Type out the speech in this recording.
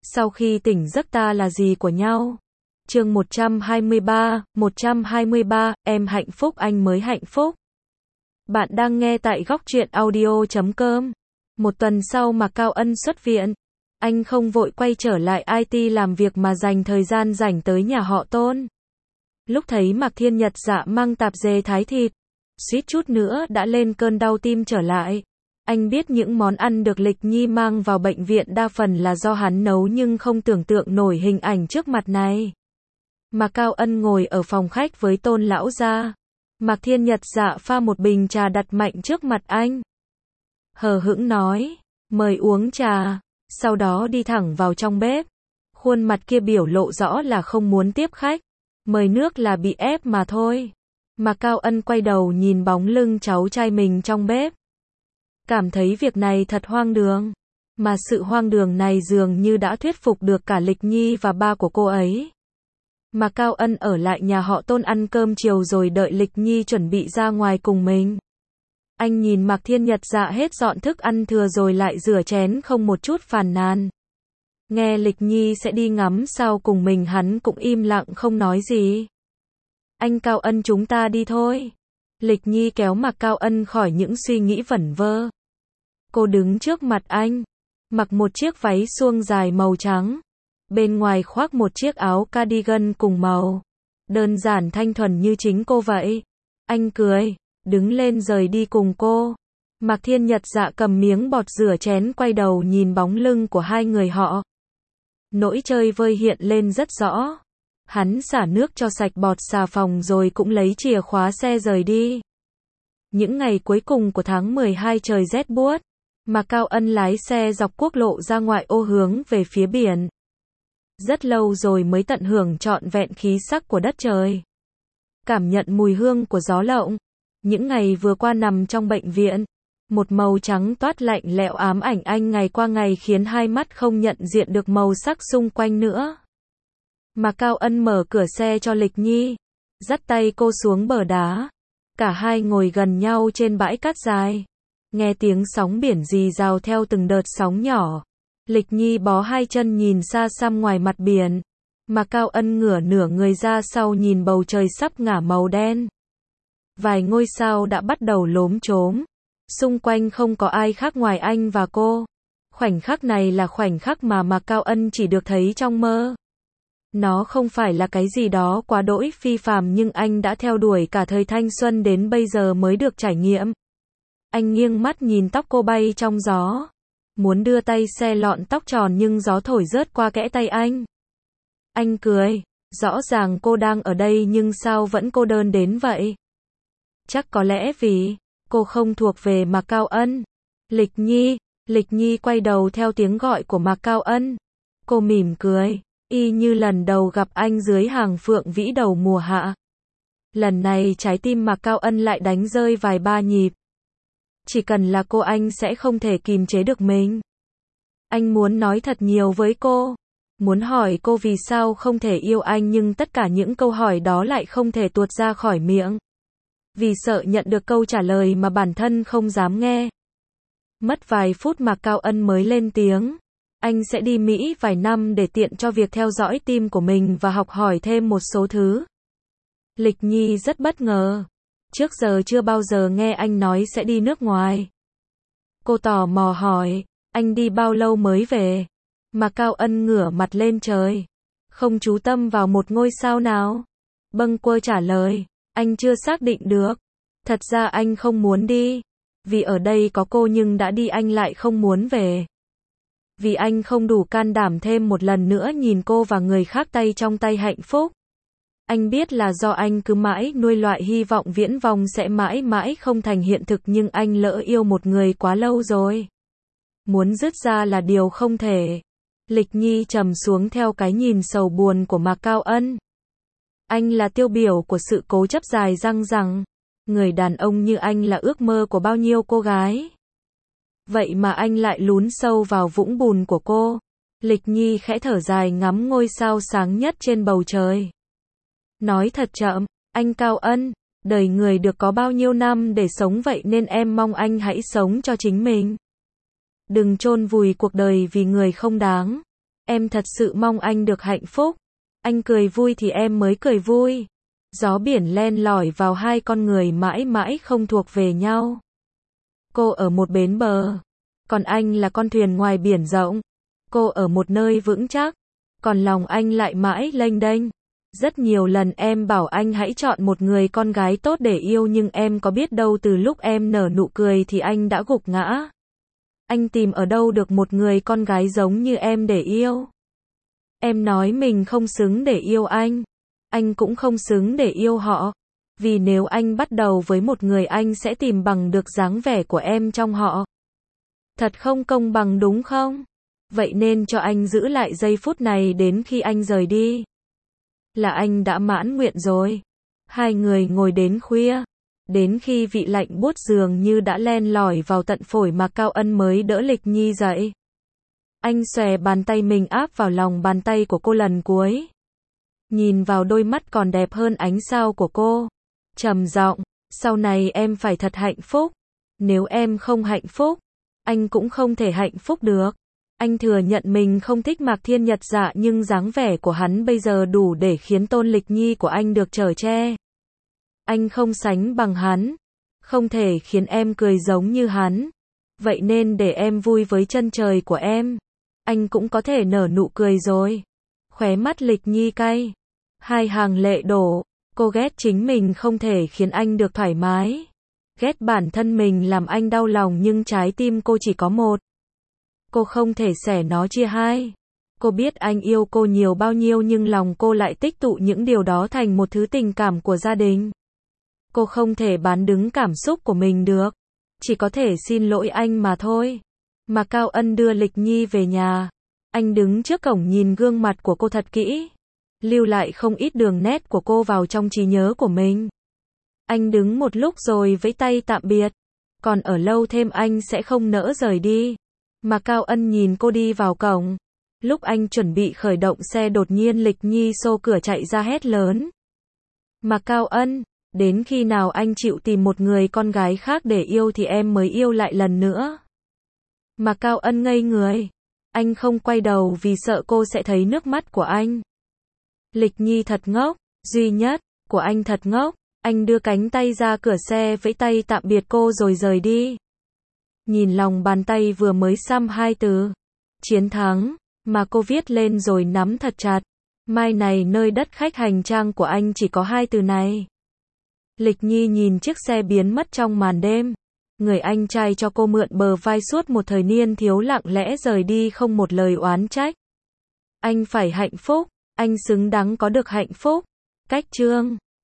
Sau khi tỉnh giấc ta là gì của nhau? Chương 123, em hạnh phúc anh mới hạnh phúc. Bạn đang nghe tại Góc Truyện Audio.com. Một tuần sau mà Cao Ân xuất viện, anh không vội quay trở lại IT làm việc mà dành thời gian rảnh tới nhà họ Tôn. Lúc thấy Mạc Thiên Nhật Dạ mang tạp dề thái thịt, suýt chút nữa đã lên cơn đau tim trở lại. Anh biết những món ăn được Lịch Nhi mang vào bệnh viện đa phần là do hắn nấu nhưng không tưởng tượng nổi hình ảnh trước mặt này. Mà Cao Ân ngồi ở phòng khách với Tôn lão gia. Mạc Thiên Nhật Dạ pha một bình trà đặt mạnh trước mặt anh. Hờ hững nói, mời uống trà, sau đó đi thẳng vào trong bếp. Khuôn mặt kia biểu lộ rõ là không muốn tiếp khách, mời nước là bị ép mà thôi. Mà Cao Ân quay đầu nhìn bóng lưng cháu trai mình trong bếp. Cảm thấy việc này thật hoang đường, mà sự hoang đường này dường như đã thuyết phục được cả Lịch Nhi và ba của cô ấy. Mà Cao Ân ở lại nhà họ Tôn ăn cơm chiều rồi đợi Lịch Nhi chuẩn bị ra ngoài cùng mình. Anh nhìn Mạc Thiên Nhật Dạ hết dọn thức ăn thừa rồi lại rửa chén không một chút phàn nàn. Nghe Lịch Nhi sẽ đi ngắm sao cùng mình hắn cũng im lặng không nói gì. Anh Cao Ân chúng ta đi thôi. Lịch Nhi kéo Mạc Cao Ân khỏi những suy nghĩ vẩn vơ. Cô đứng trước mặt anh, mặc một chiếc váy suông dài màu trắng. Bên ngoài khoác một chiếc áo cardigan cùng màu. Đơn giản thanh thuần như chính cô vậy. Anh cười, đứng lên rời đi cùng cô. Mạc Thiên Nhật Dạ cầm miếng bọt rửa chén quay đầu nhìn bóng lưng của hai người họ. Nỗi chơi vơi hiện lên rất rõ. Hắn xả nước cho sạch bọt xà phòng rồi cũng lấy chìa khóa xe rời đi. Những ngày cuối cùng của tháng 12 trời rét buốt. Mà Cao Ân lái xe dọc quốc lộ ra ngoại ô hướng về phía biển. Rất lâu rồi mới tận hưởng trọn vẹn khí sắc của đất trời. Cảm nhận mùi hương của gió lộng. Những ngày vừa qua nằm trong bệnh viện. Một màu trắng toát lạnh lẽo ám ảnh anh ngày qua ngày khiến hai mắt không nhận diện được màu sắc xung quanh nữa. Mà Cao Ân mở cửa xe cho Lịch Nhi. Dắt tay cô xuống bờ đá. Cả hai ngồi gần nhau trên bãi cát dài. Nghe tiếng sóng biển rì rào theo từng đợt sóng nhỏ. Lịch Nhi bó hai chân nhìn xa xăm ngoài mặt biển. Mà Cao Ân ngửa nửa người ra sau nhìn bầu trời sắp ngả màu đen. Vài ngôi sao đã bắt đầu lốm chốm. Xung quanh không có ai khác ngoài anh và cô. Khoảnh khắc này là khoảnh khắc mà Cao Ân chỉ được thấy trong mơ. Nó không phải là cái gì đó quá đỗi phi phàm nhưng anh đã theo đuổi cả thời thanh xuân đến bây giờ mới được trải nghiệm. Anh nghiêng mắt nhìn tóc cô bay trong gió. Muốn đưa tay xe lọn tóc tròn nhưng gió thổi rớt qua kẽ tay anh. Anh cười. Rõ ràng cô đang ở đây nhưng sao vẫn cô đơn đến vậy? Chắc có lẽ vì cô không thuộc về Mạc Cao Ân. Lịch Nhi quay đầu theo tiếng gọi của Mạc Cao Ân. Cô mỉm cười, y như lần đầu gặp anh dưới hàng phượng vĩ đầu mùa hạ. Lần này trái tim Mạc Cao Ân lại đánh rơi vài ba nhịp. Chỉ cần là cô anh sẽ không thể kìm chế được mình. Anh muốn nói thật nhiều với cô. Muốn hỏi cô vì sao không thể yêu anh nhưng tất cả những câu hỏi đó lại không thể tuột ra khỏi miệng. Vì sợ nhận được câu trả lời mà bản thân không dám nghe. Mất vài phút mà Cao Ân mới lên tiếng. Anh sẽ đi Mỹ vài năm để tiện cho việc theo dõi tim của mình và học hỏi thêm một số thứ. Lịch Nhi rất bất ngờ. Trước giờ chưa bao giờ nghe anh nói sẽ đi nước ngoài. Cô tò mò hỏi, anh đi bao lâu mới về? Mà Cao Ân ngửa mặt lên trời. Không chú tâm vào một ngôi sao nào? Bâng quơ trả lời, anh chưa xác định được. Thật ra anh không muốn đi. Vì ở đây có cô nhưng đã đi anh lại không muốn về. Vì anh không đủ can đảm thêm một lần nữa nhìn cô và người khác tay trong tay hạnh phúc. Anh biết là do anh cứ mãi nuôi loại hy vọng viễn vông sẽ mãi mãi không thành hiện thực nhưng anh lỡ yêu một người quá lâu rồi. Muốn dứt ra là điều không thể. Lịch Nhi trầm xuống theo cái nhìn sầu buồn của Mạc Cao Ân. Anh là tiêu biểu của sự cố chấp dài dằng dặc. Người đàn ông như anh là ước mơ của bao nhiêu cô gái. Vậy mà anh lại lún sâu vào vũng bùn của cô. Lịch Nhi khẽ thở dài ngắm ngôi sao sáng nhất trên bầu trời. Nói thật chậm, anh Cao Ân, đời người được có bao nhiêu năm để sống vậy nên em mong anh hãy sống cho chính mình. Đừng chôn vùi cuộc đời vì người không đáng. Em thật sự mong anh được hạnh phúc. Anh cười vui thì em mới cười vui. Gió biển len lỏi vào hai con người mãi mãi không thuộc về nhau. Cô ở một bến bờ, còn anh là con thuyền ngoài biển rộng. Cô ở một nơi vững chắc, còn lòng anh lại mãi lênh đênh. Rất nhiều lần em bảo anh hãy chọn một người con gái tốt để yêu, nhưng em có biết đâu từ lúc em nở nụ cười thì anh đã gục ngã. Anh tìm ở đâu được một người con gái giống như em để yêu. Em nói mình không xứng để yêu anh cũng không xứng để yêu họ. Vì nếu anh bắt đầu với một người, anh sẽ tìm bằng được dáng vẻ của em trong họ. Thật không công bằng đúng không? Vậy nên cho anh giữ lại giây phút này đến khi anh rời đi. Là anh đã mãn nguyện rồi. Hai người ngồi đến khuya. Đến khi vị lạnh buốt dường như đã len lỏi vào tận phổi mà Cao Ân mới đỡ Lịch Nhi dậy. Anh xòe bàn tay mình áp vào lòng bàn tay của cô lần cuối. Nhìn vào đôi mắt còn đẹp hơn ánh sao của cô. Trầm giọng, sau này em phải thật hạnh phúc. Nếu em không hạnh phúc, anh cũng không thể hạnh phúc được. Anh thừa nhận mình không thích Mạc Thiên Nhật Dạ, nhưng dáng vẻ của hắn bây giờ đủ để khiến Tôn Lịch Nhi của anh được chở che. Anh không sánh bằng hắn, không thể khiến em cười giống như hắn. Vậy nên để em vui với chân trời của em, anh cũng có thể nở nụ cười rồi. Khóe mắt Lịch Nhi cay, hai hàng lệ đổ. Cô ghét chính mình không thể khiến anh được thoải mái. Ghét bản thân mình làm anh đau lòng, nhưng trái tim cô chỉ có một. Cô không thể xẻ nó chia hai. Cô biết anh yêu cô nhiều bao nhiêu, nhưng lòng cô lại tích tụ những điều đó thành một thứ tình cảm của gia đình. Cô không thể bán đứng cảm xúc của mình được. Chỉ có thể xin lỗi anh mà thôi. Mà Cao Ân đưa Lịch Nhi về nhà. Anh đứng trước cổng nhìn gương mặt của cô thật kỹ. Lưu lại không ít đường nét của cô vào trong trí nhớ của mình. Anh đứng một lúc rồi vẫy tay tạm biệt. Còn ở lâu thêm anh sẽ không nỡ rời đi. Mà Cao Ân nhìn cô đi vào cổng. Lúc anh chuẩn bị khởi động xe, đột nhiên Lịch Nhi xô cửa chạy ra hét lớn. Mà Cao Ân, đến khi nào anh chịu tìm một người con gái khác để yêu thì em mới yêu lại lần nữa. Mà Cao Ân ngây người. Anh không quay đầu vì sợ cô sẽ thấy nước mắt của anh. Lịch Nhi thật ngốc, duy nhất của anh thật ngốc. Anh đưa cánh tay ra cửa xe vẫy tay tạm biệt cô rồi rời đi. Nhìn lòng bàn tay vừa mới xăm hai từ chiến thắng mà cô viết lên rồi nắm thật chặt. Mai này nơi đất khách hành trang của anh chỉ có hai từ này. Lịch Nhi nhìn chiếc xe biến mất trong màn đêm. Người anh trai cho cô mượn bờ vai suốt một thời niên thiếu lặng lẽ rời đi không một lời oán trách. Anh phải hạnh phúc, anh xứng đáng có được hạnh phúc. Cách chương